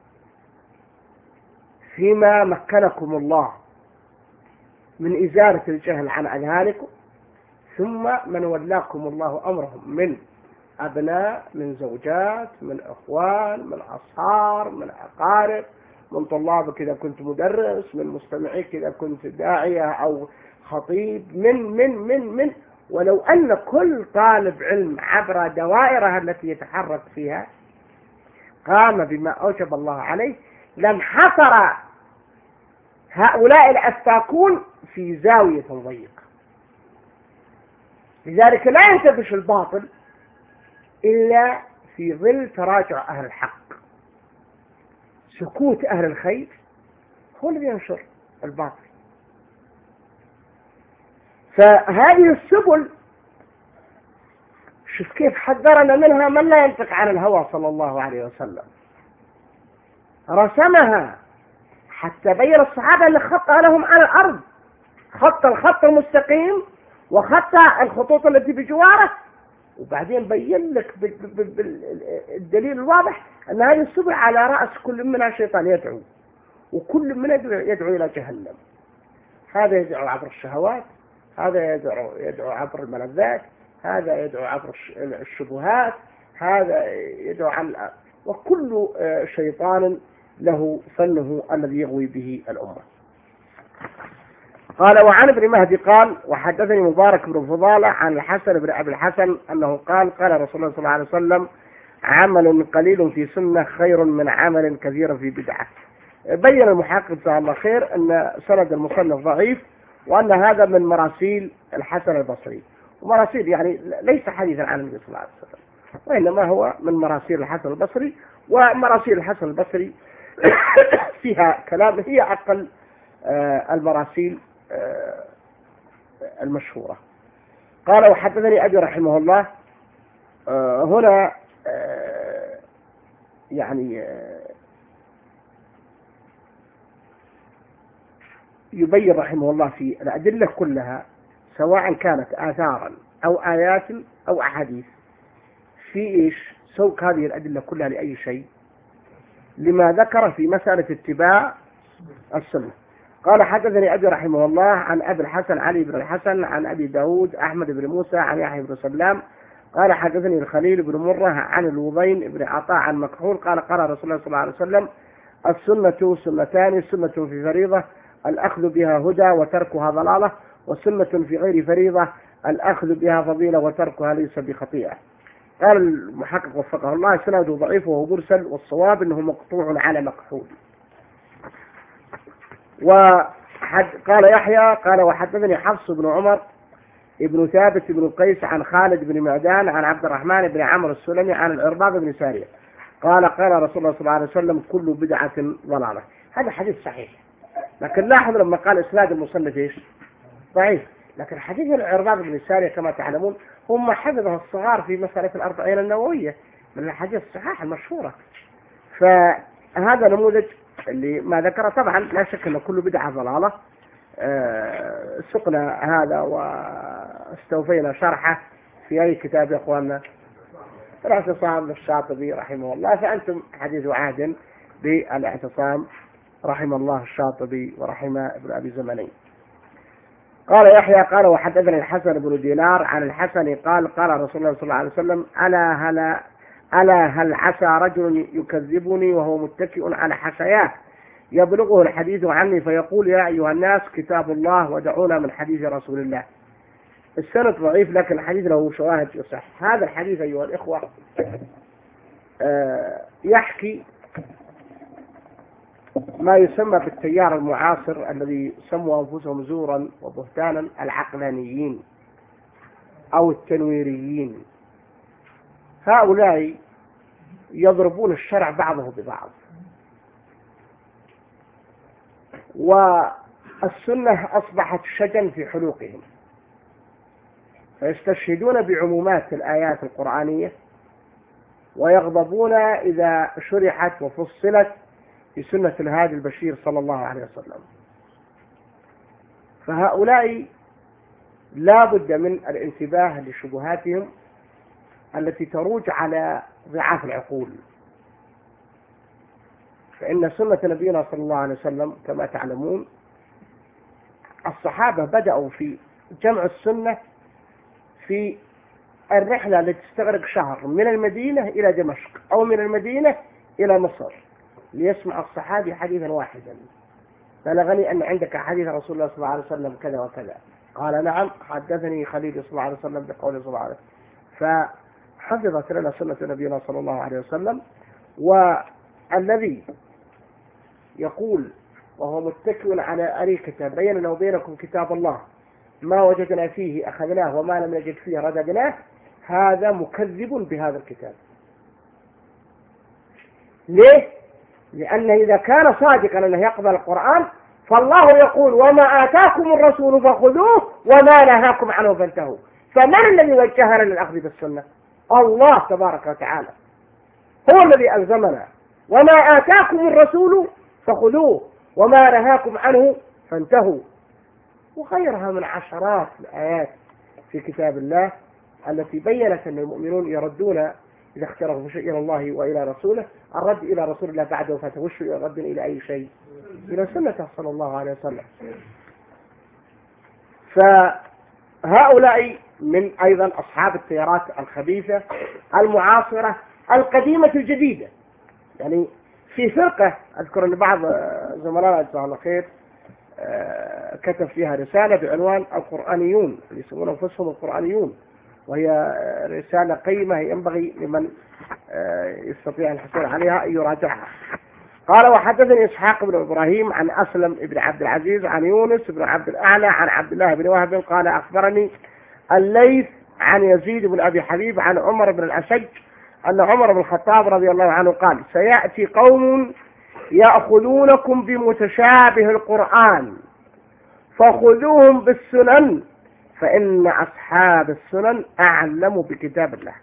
فيما مكنكم الله من إزالة الجهل عن أذهانكم، ثم من ولاكم الله أمرهم من أبناء، من زوجات، من أخوان، من أصهار، من أقارب، من طلابك إذا كنت مدرس، من مستمعيك إذا كنت داعية أو خطيب، من ولو أن كل طالب علم عبر دوائرها التي يتحرك فيها قام بما أوجب الله عليه لانحصر هؤلاء الأفاكون في زاوية ضيقة. لذلك لا ينتفش الباطل إلا في ظل تراجع أهل الحق. سكوت أهل الخير هو الذي ينشر الباطل. فهذه السبل شوف كيف حذرنا منها من لا ينطق عن الهوى صلى الله عليه وسلم. رسمها حتى بين الصحابة اللي خطأ لهم على الأرض، خط الخط المستقيم وخط الخطوط التي بجواره، وبعدين بين لك بالدليل الواضح أن هذه السبل على رأس كل منها شيطان يدعو، وكل منها يدعو إلى جهنم. هذا يدعو عبر الشهوات، هذا يدعو عبر الملذات، هذا يدعو عبر الشبهات، هذا يدعو عن، وكل شيطان له فنه الذي يغوي به الأمة. قال وعن ابن مهدي قال وحدثني مبارك بن فضالة عن الحسن بن أبي الحسن أنه قال قال رسول الله صلى الله عليه وسلم عمل قليل في سنة خير من عمل كثير في بدعة. بين المحقق جزاه الله خير أن سند المصنف ضعيف، وأن هذا من مراسيل الحسن البصري، ومراسيل يعني ليس حديثا عن النبي صلى الله عليه وسلم، وإنما هو من مراسيل الحسن البصري، ومراسيل الحسن البصري فيها كلام، هي أقل المراسيل المشهورة. قال وحدثني أبي رحمه الله. هنا يعني يبين رحمه الله في الأدلة كلها سواء كانت آثارا أو آيات أو أحاديث في إيش سوق هذه الأدلة كلها لأي شيء، لما ذكر في مسألة اتباع السنة. قال حدثني أبي رحمه الله عن أبي الحسن علي بن الحسن عن أبي داود أحمد بن موسى عن يحيى بن سلام قال حدثني الخليل بن مرة عن الوضين بن عطاء عن مكحول قال قال رسول الله صلى الله عليه وسلم السنة سنتان، سنة في فريضة الأخذ بها هدى وتركها ضلالة، وسنة في غير فريضة الأخذ بها فضيلة وتركها ليس بخطيئة. قال المحقق وفقه الله سنده ضعيف وهو مرسل، والصواب أنه مقطوع على مكحول. قال يحيى قال وحدثني حفص بن عمر ابن ثابت بن قيس عن خالد بن معدان عن عبد الرحمن بن عمرو السلمي عن العرباض بن سارية قال قال رسول الله صلى الله عليه وسلم كل بدعة ضلالة. هذا حديث صحيح، لكن لاحظ لما قال إسناد المصنف إيش ضعيف، لكن حديث العرباض بن سارية كما تعلمون هم حفظه الصغار في مسألة الأربعين النووية من الحديث الصحاح المشهورة. فهذا نموذج اللي ما ذكره. طبعا لا شك أن كل بدعة ضلالة. سقنا هذا واستوفينا شرحه في أي كتاب يا أخواننا؟ الاعتصام للشاطبي رحمه الله، فأنتم حديث عهد بالاعتصام رحم الله الشاطبي ورحم ابن أبي زمنين. قال يحيى قال وحدثني الحسن بن دينار عن الحسن قال قال رسول الله صلى الله عليه وسلم ألا هل عسى رجل يكذبني وهو متكئ على حشياه يبلغه الحديث عني فيقول يا أيها الناس كتاب الله ودعونا من حديث رسول الله. السند ضعيف لكن الحديث له شواهد يصح. هذا الحديث أيها الإخوة يحكي ما يسمى بالتيار المعاصر الذي سموا أنفسهم زورا وبهتانا العقلانيين أو التنويريين. هؤلاء يضربون الشرع بعضه ببعض، والسنة أصبحت شجن في حلوقهم، فيستشهدون بعمومات الآيات القرآنية ويغضبون إذا شرحت وفصلت بسنة الهادي البشير صلى الله عليه وسلم. فهؤلاء لا بد من الانتباه لشبهاتهم التي تروج على ضعاف العقول. فإن سنة نبينا صلى الله عليه وسلم كما تعلمون الصحابة بدأوا في جمع السنة في الرحلة التي تستغرق شهر من المدينة إلى دمشق أو من المدينة إلى مصر ليسمع الصحابي حديثا واحدا. بلغني أن عندك حديث رسول الله صلى الله عليه وسلم كذا وكذا. قال نعم حدثني خليل صلى الله عليه وسلم بقول صلى الله عليه وسلم. فحفظت لنا سنة نبينا صلى الله عليه وسلم. والذي يقول وهو متكئ على أريكته بيننا وبينكم كتاب الله ما وجدنا فيه أخذناه وما لم نجد فيه رددناه، هذا مكذب بهذا الكتاب. ليه؟ لأنه إذا كان صادقا أنه يقبل القرآن فالله يقول وما آتاكم الرسول فخذوه وما نهاكم عنه فانتهوا. فمن الذي وجهنا للأخذ بالسنة؟ الله تبارك وتعالى هو الذي ألزمنا وما آتاكم الرسول فخذوه وما نهاكم عنه فانتهوا. وغيرها من عشرات الآيات في كتاب الله التي بيّنت أن المؤمنون يردون إذا اختلفوا شيء إلى الله وإلى رسوله، الرد إلى رسول الله بعد وفاته، وش يرد إلى أي شيء؟ إلى سنته صلى الله عليه وسلم. فهؤلاء من أيضا أصحاب التيارات الخبيثة المعاصرة القديمة الجديدة. يعني في فرقة أذكر أن بعض زملائنا جزاه الله خير كتب فيها رسالة بعنوان القرآنيون، اللي يسمون أنفسهم القرآنيون، وهي رسالة قيمة ينبغي لمن يستطيع الحصول عليها أن يراجعها. قال: وحدثني إسحاق بن إبراهيم عن أسلم بن عبد العزيز عن يونس بن عبد الأعلى عن عبد الله بن وهب قال: أخبرني الليث عن يزيد بن أبي حبيب عن عمر بن الأشج أن عمر بن الخطاب رضي الله عنه قال: سيأتي قوم يأخذونكم بمتشابه القرآن فخذوهم بالسنن فإن أصحاب السنن أعلم بكتاب الله.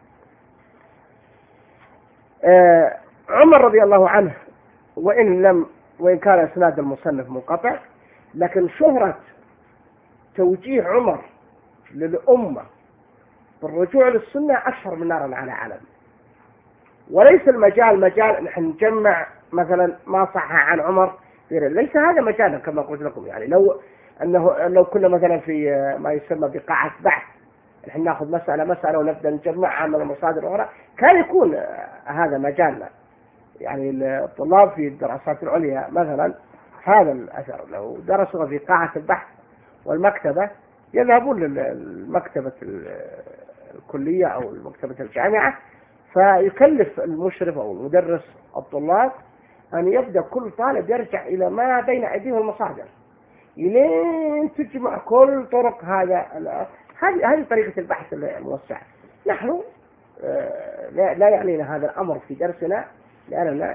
عمر رضي الله عنه وإن كان إسناد المصنف منقطع، لكن شهرة توجيه عمر للأمة بالرجوع للسنة أشهر من نار على علم. وليس المجال مجال نحن نجمع مثلا ما صح عن عمر، ليس هذا مجالا كما قلت لكم. يعني لو كنا مثلا في ما يسمى بقاعة بحث، نحن ناخذ مسألة ونبدأ نجمعها من المصادر الأخرى، كان يكون هذا مجالنا. يعني الطلاب في الدراسات العليا مثلا هذا الأثر لو درسوا في قاعة البحث والمكتبة يذهبون للمكتبة الكلية أو مكتبة الجامعة، فيكلف المشرف أو المدرس الطلاب أن يبدأ كل طالب يرجع إلى ما بين أيديه المصادر إلين تجمع كل طرق هذه طريقة البحث الموسعة. نحن لا يعنينا هذا الأمر في درسنا، لأننا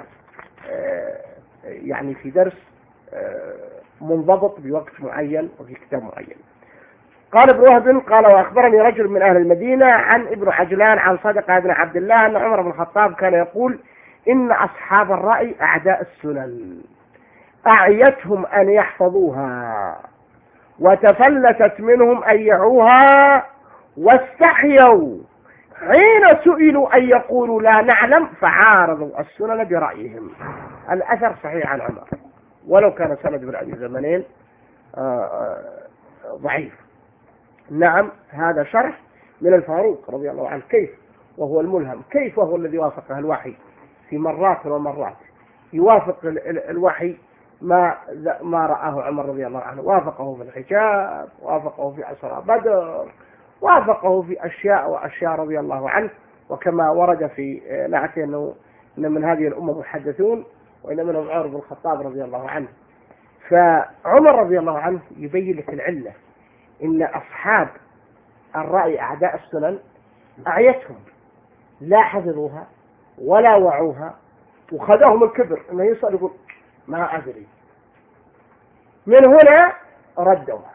يعني في درس منضبط بوقت معين وفي كتاب معين. قال ابن وهب قال: وأخبرني رجل من أهل المدينة عن ابن عجلان عن صدقة بن عبد الله أن عمر بن الخطاب كان يقول: إن أصحاب الرأي أعداء السنن أعيتهم أن يحفظوها وتفلتت منهم أن يعوها واستحيوا حين سئلوا أن يقولوا لا نعلم فعارضوا السنن برأيهم. الأثر صحيح عن عمر ولو كان سند من أبي زمنين ضعيف. نعم، هذا شرح من الفاروق رضي الله عنه، كيف وهو الملهم، كيف وهو الذي وافقه الوحي في مرات ومرات، يوافق الوحي ما رآه عمر رضي الله عنه، وافقه في الحجاب، وافقه في أسرى بدر، وافقه في أشياء وأشياء رضي الله عنه. وكما ورد في نعته أنه إن من هذه الأمة محدثون وإن منهم عمر بن الخطاب رضي الله عنه. فعمر رضي الله عنه يبين لك العلة، إن أصحاب الرأي أعداء السنن أعيتهم، لا حفظوها ولا وعوها، وخذهم الكبر إنه يسأل يقول ما أدري. من هنا ردوها.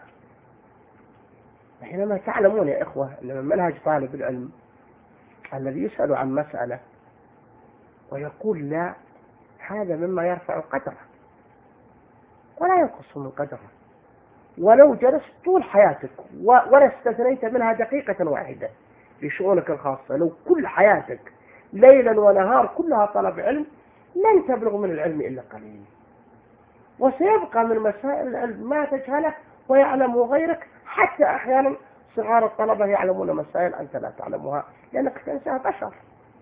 حينما تعلمون يا إخوة أن من منهج طالب العلم الذي يسأل عن مسألة ويقول لا، هذا مما يرفع قدره ولا ينقص من قدره. ولو جلست طول حياتك ولا استثنيت منها دقيقة واحدة في شؤونك الخاصة، لو كل حياتك ليلا ونهار كلها طلب علم، لن تبلغ من العلم إلا قليل، وسيبقى من مسائل العلم ما تجهله ويعلمه غيرك، حتى أحيانا صغار الطلبة يعلمون مسائل أنت لا تعلمها لأنك تنساها بشر.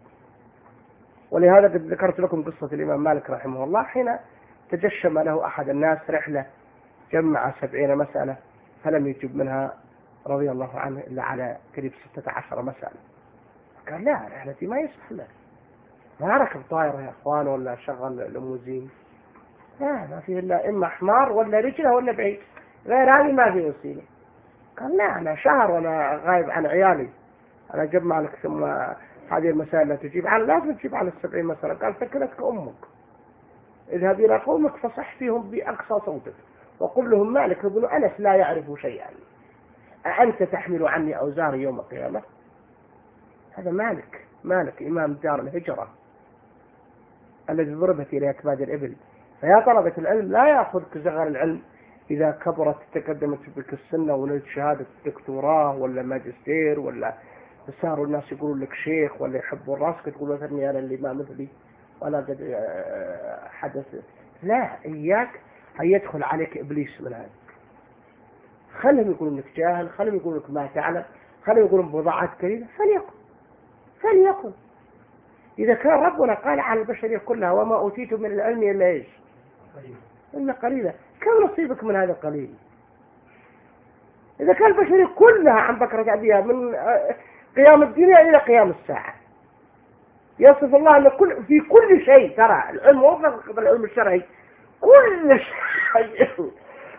ولهذا قد ذكرت لكم قصة الإمام مالك رحمه الله حين تجشم له أحد الناس رحلة جمع 70 مسألة فلم يجب منها رضي الله عنه إلا على قريب 16 مسألة. قال لا، رحلتي ما يصح له، ما ركب طائرة يا أخوان ولا شغل ليموزين، ما فيه إلا إما حمار ولا رجله ولا بعيد، غير هذه ما فيه وسيلة. قال لا، أنا شهر وأنا غايب عن عيالي، أنا أجمع لك ثم هذه المسائل لا تجيب على، لازم تجيب على 70 مسألة. قال فكرتك أمك، اذهب إلى قومك فصح فيهم بأقصى صوتك وقل لهم مالك بن أنس لا يعرف شيئا، أأنت تحمل عني أوزاري يوم القيامة؟ هذا مالك إمام دار الهجرة الذي ضربت إلى أكباد الإبل. فيا طلبة العلم لا يأخذك صغر العلم إذا كبرت تقدمت بك السنة ونلت شهادة دكتوراه ولا ماجستير ولا صاروا الناس يقولون لك شيخ ولا يحبوا راسك تقول مثلني أنا اللي ما مثلي ولا قد حدث. لا، إياك أن يدخل عليك إبليس من هذا. خلهم يقولون لك جاهل، خلهم يقولون لك ما تعلم، خلهم يقولون بضاعات قليلة، فليكن. إذا كان ربنا قال على البشرية كلها وما أوتيتم من العلم إلا إيش؟ إلا قليلا. كم نصيبك من هذا القليل؟ إذا كان البشرية كلها عن بكرة أبيها من قيام الدنيا إلى قيام الساعة يصف الله أن في كل شيء، ترى العلم وفق العلم الشرعي كل شيء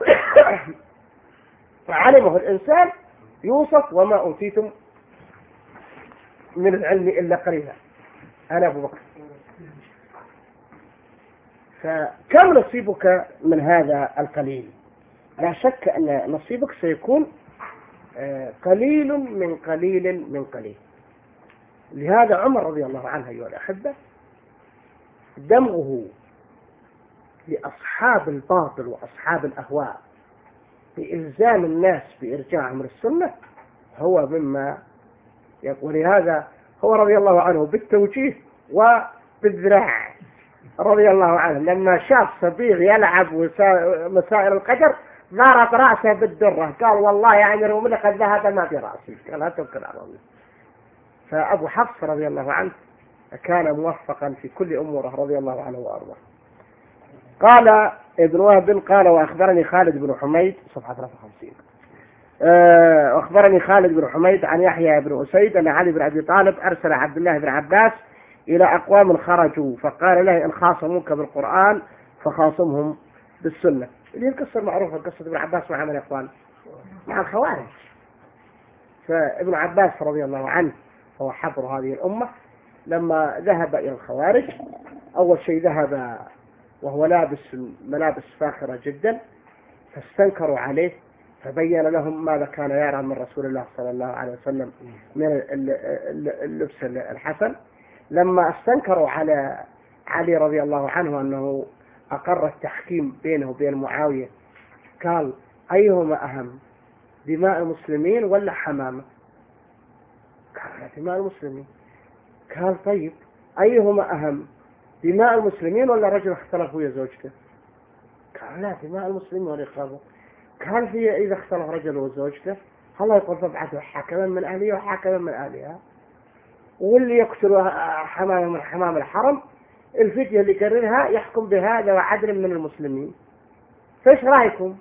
علمه الإنسان يوصف وما أوتيتم من العلم إلا قليلا. أنا أبو بكر. فكم نصيبك من هذا القليل؟ لا شك أن نصيبك سيكون قليل من قليل من قليل. لهذا عمر رضي الله عنه أيها الأحبة دمغه لأصحاب الباطل وأصحاب الأهواء بإلزام الناس بإرجاعهم للسنة هو مما يقول. لهذا هو رضي الله عنه بالتوجيه وبالذراع رضي الله عنه لما شاف صبيغ يلعب مسائل القدر ضرب رأسه بالدرة قال والله يا أمير المؤمنين قد ذهب ما في رأسي. قال لا توكل على الله. فأبو حفص رضي الله عنه كان موفقا في كل أموره رضي الله عنه وأرضاه. قال ابن وهب قال وأخبرني خالد بن حميد صفحة 53 أخبرني خالد بن حميد عن يحيى بن أسيد أن علي بن أبي طالب أرسل عبد الله بن عباس إلى أقوام خرجوا فقال له إن خاصموك بالقرآن فخاصمهم بالسنة. اللي هي القصة المعروفة قصة ابن عباس مع من إخوان مع الخوارج. فابن عباس رضي الله عنه هو حبر هذه الأمة لما ذهب إلى الخوارج أول شيء ذهب وهو لابس ملابس فاخرة جدا فاستنكروا عليه فبين لهم ماذا كان يرى من رسول الله صلى الله عليه وسلم من اللبس الحسن. لما استنكروا على علي رضي الله عنه أنه أقر التحكيم بينه وبين معاوية قال أيهما أهم دماء المسلمين ولا حمامة؟ قال دماء المسلمين. قال طيب أيهما أهم دماء المسلمين ولا رجل اختلف ويا زوجته؟ قال لا دماء المسلمين ولا يخافوا. قال في إذا اختلف رجل وزوجته الله يقول فابعثوا حكما من أهله وحكما من أهلها واللي يقتل حمامة من حمام الحرم الفتية اللي يقررها يحكم بهذا وعدل من المسلمين. فايش رأيكم؟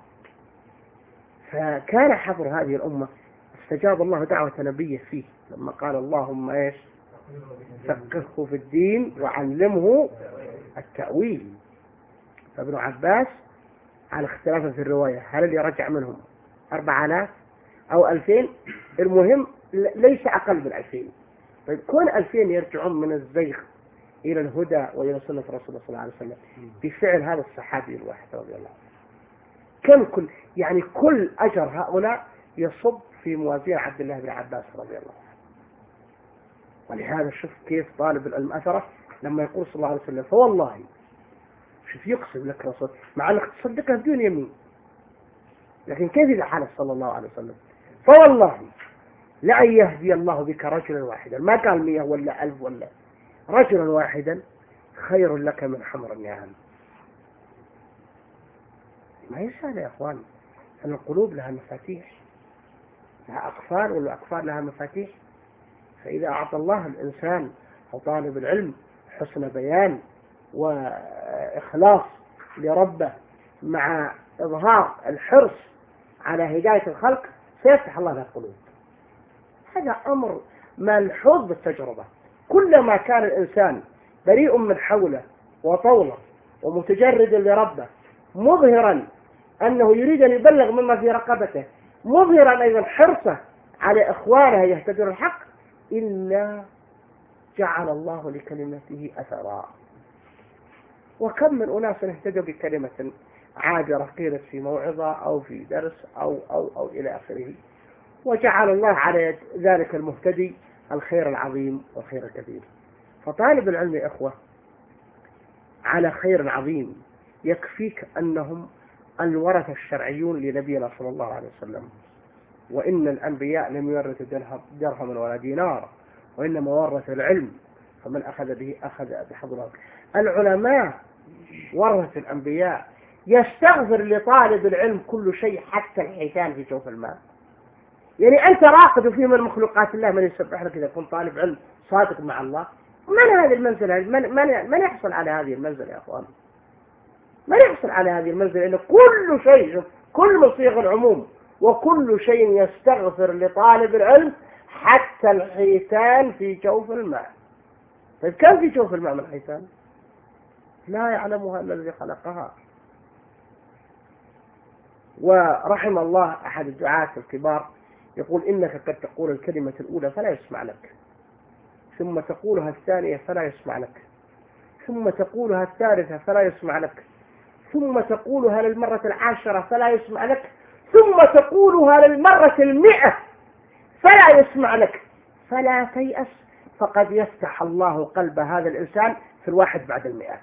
فكان حبر هذه الأمة استجاب الله دعوة نبيه فيه لما قال اللهم ايش فقهه في الدين وعلمه التأويل. فابن عباس على اختلاف في الرواية هل اللي رجع منهم 4000 أو 2000 المهم ليس أقل من 2000. طيب كون 2000 يرجعون من الزيغ إلى الهدى وإلى سنة رسول الله صلى الله عليه وسلم بفعل هذا الصحابي الواحد رضي الله عنه كل يعني كل أجر هؤلاء يصب في موازين عبد الله بن عباس رضي الله عنه. ولهذا شوف كيف طالب العلم أثره لما يقول صلى الله عليه وسلم فوالله شوف يقسم لك رسول مع أنك تصدقه بدون يمين لكن كيف إذا حلف صلى الله عليه وسلم فوالله لأن يهدي الله بك رجلا واحدا ما قال 100 ولا 1000 ولا رجلا واحدا خير لك من حمر النعام. ما يسأل يا أخوان أن القلوب لها مفاتيح لها أقفال والأقفال لها مفاتيح. فإذا أعطى الله الإنسان أو طالب العلم حسن بيان وإخلاص لربه مع إظهار الحرص على هداية الخلق سيفتح الله له القلوب. هذا أمر ملحوظ بالتجربة. كلما كان الإنسان بريء من حوله وطوله ومتجرد لربه مظهرا أنه يريد أن يبلغ مما في رقبته مظهرا أيضا حرصه على إخوانه يهتدون الحق إلا جعل الله لكلمته أثرا. وكم من أناس اهتدوا بكلمة عابرة قيلت في موعظة أو في درس أو إلى آخره وجعل الله على ذلك المهتدي الخير العظيم والخير الكبير. فطالب العلم يا إخوة على خير عظيم. يكفيك أنهم الورثة الشرعيون لنبينا صلى الله عليه وسلم، وإن الأنبياء لم يورثوا درهم ولا دينار، وإنما ورثوا العلم، فمن أخذ به أخذ بحظ الله. العلماء ورثة الأنبياء. يستغفر لطالب العلم كل شيء حتى الحيتان في جوف الماء. يعني أنت راقد في من مخلوقات الله من يسبح لك إذا كنت طالب علم صادق مع الله. من هذه المنزلة؟ من يحصل على هذه المنزلة يا أخوان؟ من يحصل على هذه المنزلة؟ إن كل شيء، كل من صيغ العموم، وكل شيء يستغفر لطالب العلم حتى الحيتان في جوف الماء. طيب كم في جوف الماء من الحيتان؟ لا يعلمها إلا الذي خلقها. ورحم الله أحد الدعاة الكبار يقول: إنك قد تقول الكلمة الأولى فلا يسمع لك، ثم تقولها الثانية فلا يسمع لك، ثم تقولها الثالثة فلا يسمع لك، ثم تقولها للمرة 10 فلا يسمع لك، ثم تقولها للمرة 100 فلا يسمع لك. فلا تيأس، فقد يفتح الله قلب هذا الإنسان في 1 بعد 100.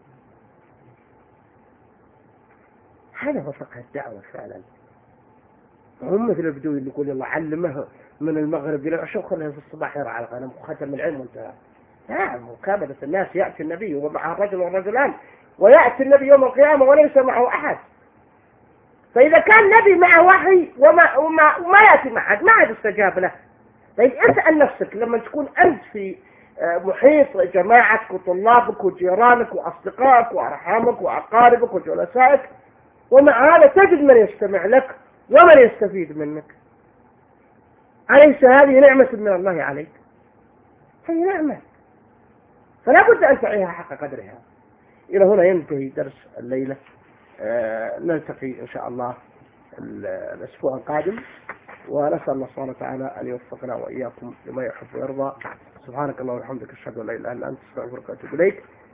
هذا هو فقه الدعوة فعلا. هم مثل البدوي اللي يقول الله علمه من المغرب إلى العشاء وخليه في الصباح يرعى الغنم وختم العلم وانتهى. نعم، مكابدة الناس. يأتي النبي ومعه الرجل والرجلان، ويأتي النبي يوم القيامة وليس معه أحد. فإذا كان نبي معه وحي وما يأتي مع أحد، ما عاد استجاب له. طيب اسأل نفسك لما تكون أنت في محيط جماعتك وطلابك وجيرانك وأصدقائك وأرحامك وأقاربك وجلسائك، ومع هذا تجد من يستمع لك ومن يستفيد منك. أليس هذه نعمة من الله عليك؟ هي نعمة، فلا بد أن تعيها حق قدرها. إلى هنا ينتهي درس الليلة. نلتقي إن شاء الله الأسبوع القادم، ونسأل الله سبحانه وتعالى أن يوفقنا وإياكم لما يحب ويرضى. سبحانك اللهم وبحمدك، أشهد أن لا إله إلا أنت، أستغفرك وأتوب إليك.